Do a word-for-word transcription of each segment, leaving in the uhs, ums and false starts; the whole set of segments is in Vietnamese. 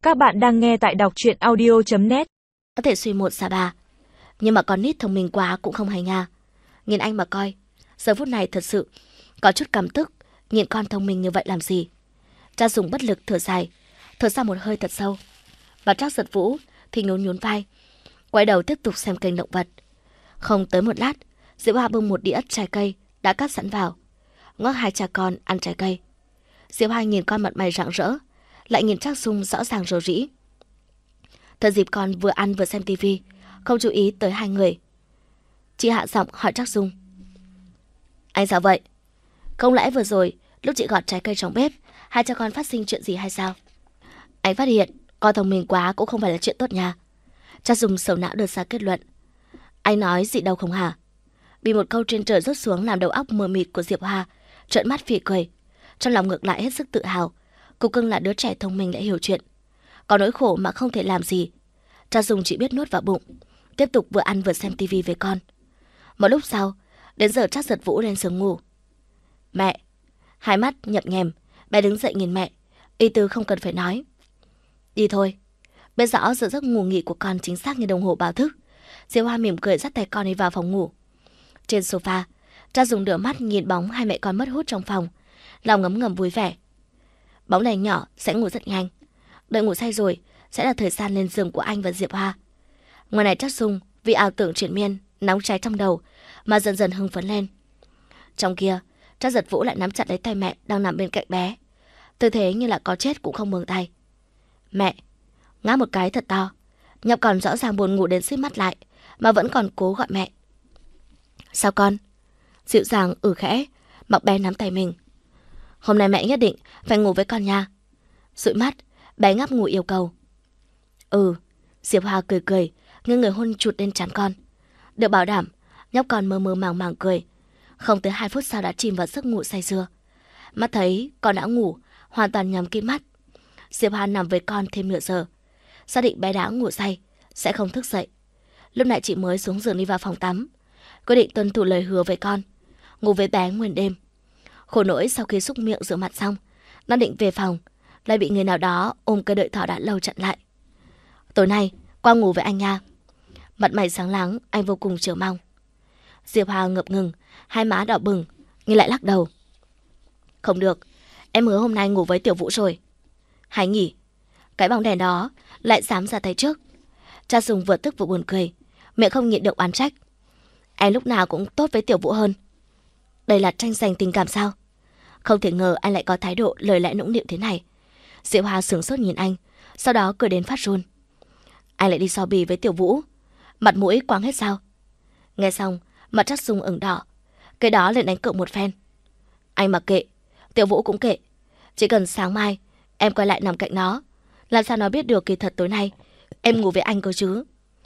Các bạn đang nghe tại đọc truyện audio chấm net. Có thể suy một xa ba, nhưng mà con nít thông minh quá cũng không hay nha. Nhìn anh mà coi, giờ phút này thật sự có chút cảm tức, nhìn con thông minh như vậy làm gì. Cha dùng bất lực thở dài, thở ra một hơi thật sâu. Và Trác Giật Vũ thì nhún nhún vai, quay đầu tiếp tục xem kênh động vật. Không tới một lát, Diệu Hoa bưng một đĩa trái cây đã cắt sẵn vào, ngót hai cha con ăn trái cây. Diệu Hoa nhìn con mặt mày rạng rỡ, lại nhìn Trác Dung rõ ràng rầu rĩ. Thời dịp con vừa ăn vừa xem tivi, không chú ý tới hai người. Chị hạ giọng hỏi Trác Dung: "Anh sao vậy? Không lẽ vừa rồi lúc chị gọt trái cây trong bếp, hai cha con phát sinh chuyện gì hay sao?" "Anh phát hiện con thông minh quá cũng không phải là chuyện tốt nha." Trác Dung sầu não đưa ra kết luận. "Anh nói gì đâu không hả?" Bị một câu trên trời rớt xuống làm đầu óc mờ mịt của Diệp Hoa trợn mắt phì cười, trong lòng ngược lại hết sức tự hào. Cục cưng là đứa trẻ thông minh lại hiểu chuyện, có nỗi khổ mà không thể làm gì. Trác Dung chỉ biết nuốt vào bụng, tiếp tục vừa ăn vừa xem tivi với con. Một lúc sau, đến giờ Trác Giật Vũ lên giường ngủ. "Mẹ!" Hai mắt nhập nhèm, bé đứng dậy nhìn mẹ, ý tứ không cần phải nói. "Đi thôi." Biết rõ giờ giấc ngủ nghỉ của con chính xác như đồng hồ báo thức, Diệu Hoa mỉm cười dắt tay con đi vào phòng ngủ. Trên sofa, Trác Dung đưa mắt nhìn bóng hai mẹ con mất hút trong phòng, lòng ngấm ngầm vui vẻ. Bóng này nhỏ sẽ ngủ rất nhanh, đợi ngủ say rồi sẽ là thời gian lên giường của anh và Diệp Hoa. Ngoài này Trác Dung vì ảo tưởng triền miên nóng cháy trong đầu mà dần dần hưng phấn lên. Trong kia, Trác Giật Vũ lại nắm chặt lấy tay mẹ đang nằm bên cạnh bé, tư thế như là có chết cũng không buông tay. "Mẹ!" Ngáp một cái thật to, Nhóc còn rõ ràng buồn ngủ đến xít mắt lại mà vẫn còn cố gọi mẹ. "Sao con?" Dịu dàng ử khẽ, mặc bé nắm tay mình. "Hôm nay mẹ nhất định phải ngủ với con nha." Dụi mắt, bé ngáp ngủ yêu cầu. "Ừ." Diệp Hoa cười cười, nghiêng người hôn chụt lên trán con. Được bảo đảm, nhóc còn mơ mơ màng màng cười. Không tới hai phút sau đã chìm vào giấc ngủ say sưa. Mắt thấy con đã ngủ, hoàn toàn nhắm kín mắt. Diệp Hoa nằm với con thêm nửa giờ, xác định bé đã ngủ say, sẽ không thức dậy. Lúc này chị mới xuống giường đi vào phòng tắm, quyết định tuân thủ lời hứa với con, ngủ với bé nguyên đêm. Khổ nỗi sau khi xúc miệng rửa mặt xong, đang định về phòng, lại bị người nào đó ôm cây đợi thỏ đã lâu chặn lại. "Tối nay qua ngủ với anh nha." Mặt mày sáng láng, anh vô cùng chờ mong. Diệp Hoa ngập ngừng, hai má đỏ bừng, nhưng lại lắc đầu. "Không được, em hứa hôm nay ngủ với Tiểu Vũ rồi." "Hay nhỉ?" Cái bóng đèn đó lại dám ra tay trước. Cha Dung vừa tức vừa buồn cười, miệng không nhịn được oán trách. "Em lúc nào cũng tốt với Tiểu Vũ hơn. Đây là tranh giành tình cảm sao?" Không thể ngờ anh lại có thái độ lời lẽ nũng nịu thế này. Diệu Hoa sửng sốt nhìn anh, sau đó cười đến phát run. "Anh lại đi so bì với Tiểu Vũ, mặt mũi quáng hết sao?" Nghe xong, mặt Trác Dung ửng đỏ, cái đó liền đánh cược một phen. "Anh mặc kệ, Tiểu Vũ cũng kệ. Chỉ cần sáng mai em quay lại nằm cạnh nó, làm sao nó biết được kỳ thật tối nay em ngủ với anh cơ chứ?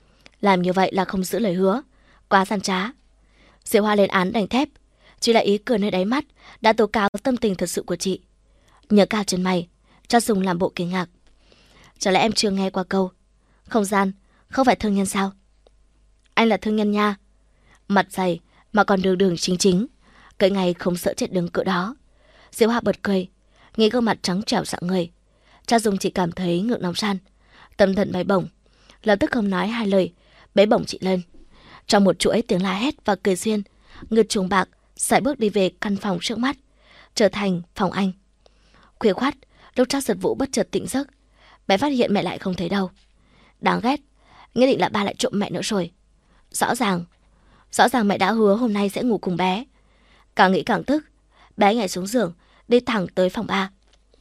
Làm như vậy là không giữ lời hứa, quá gian trá." Diệu Hoa lên án đành thép, chỉ là ý cười nơi đáy mắt đã tố cáo tâm tình thật sự của chị. Nhớ cao chân mày, Trác Dung làm bộ kinh ngạc. "Chả lẽ em chưa nghe qua câu không gian không phải thương nhân sao?" "Anh là thương nhân nha." Mặt dày mà còn đường đường chính chính, cái ngày không sợ chết đứng cỡ đó. Diệu Hoa bật cười, nghĩ gương mặt trắng trẻo dạng người. Trác Dung chỉ cảm thấy ngượng nóng ran, tâm thần bay bổng, lập tức không nói hai lời, bế bổng chị lên. Trong một chuỗi tiếng la hét và cười duyên, ngực chuồng bạc sải bước đi về căn phòng trước mắt, trở thành phòng anh. Khuya khoắt, lúc Trác Giật Vũ bất chợt tỉnh giấc, bé phát hiện mẹ lại không thấy đâu. Đáng ghét, nhất định là ba lại trộm mẹ nữa rồi. Rõ ràng, rõ ràng mẹ đã hứa hôm nay sẽ ngủ cùng bé. Càng nghĩ càng tức, bé nhảy xuống giường, đi thẳng tới phòng ba.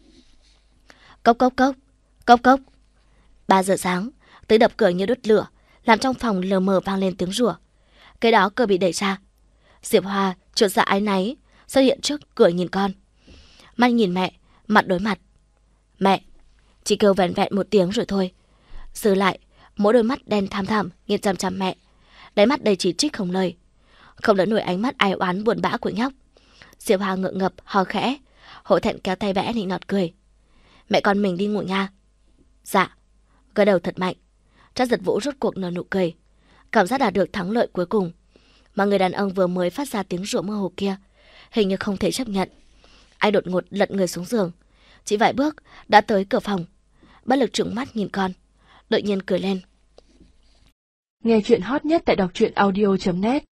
Cốc cốc cốc, cốc cốc. Ba giờ sáng, tiếng đập cửa như đốt lửa, làm trong phòng lờ mờ vang lên tiếng rủa. Cái đó cửa bị đẩy ra. Diệp Hoa chột dạ áy náy xuất hiện trước cửa nhìn con, mắt nhìn mẹ, mặt đối mặt. "Mẹ!" Chỉ kêu vẻn vẹn một tiếng rồi thôi. Dư lại, mỗi đôi mắt đen thăm thẳm nhìn chằm chằm mẹ, đáy mắt đầy chỉ trích không lời. Không đỡ nổi ánh mắt ai oán buồn bã của nhóc, Diệp Hoa ngượng ngập hò khẽ, hổ thẹn kéo tay bé nịnh nọt cười. "Mẹ con mình đi ngủ nha." "Dạ." Gật đầu thật mạnh. Trác Giật Vũ rốt cuộc nở nụ cười, cảm giác đạt được thắng lợi cuối cùng. Mà người đàn ông vừa mới phát ra tiếng rủa mơ hồ kia hình như không thể chấp nhận. Anh đột ngột lật người xuống giường, chỉ vài bước đã tới cửa phòng. bất lực trừng mắt nhìn con. Tự nhiên cười lên. Nghe chuyện hot nhất tại đọc truyện audio chấm net.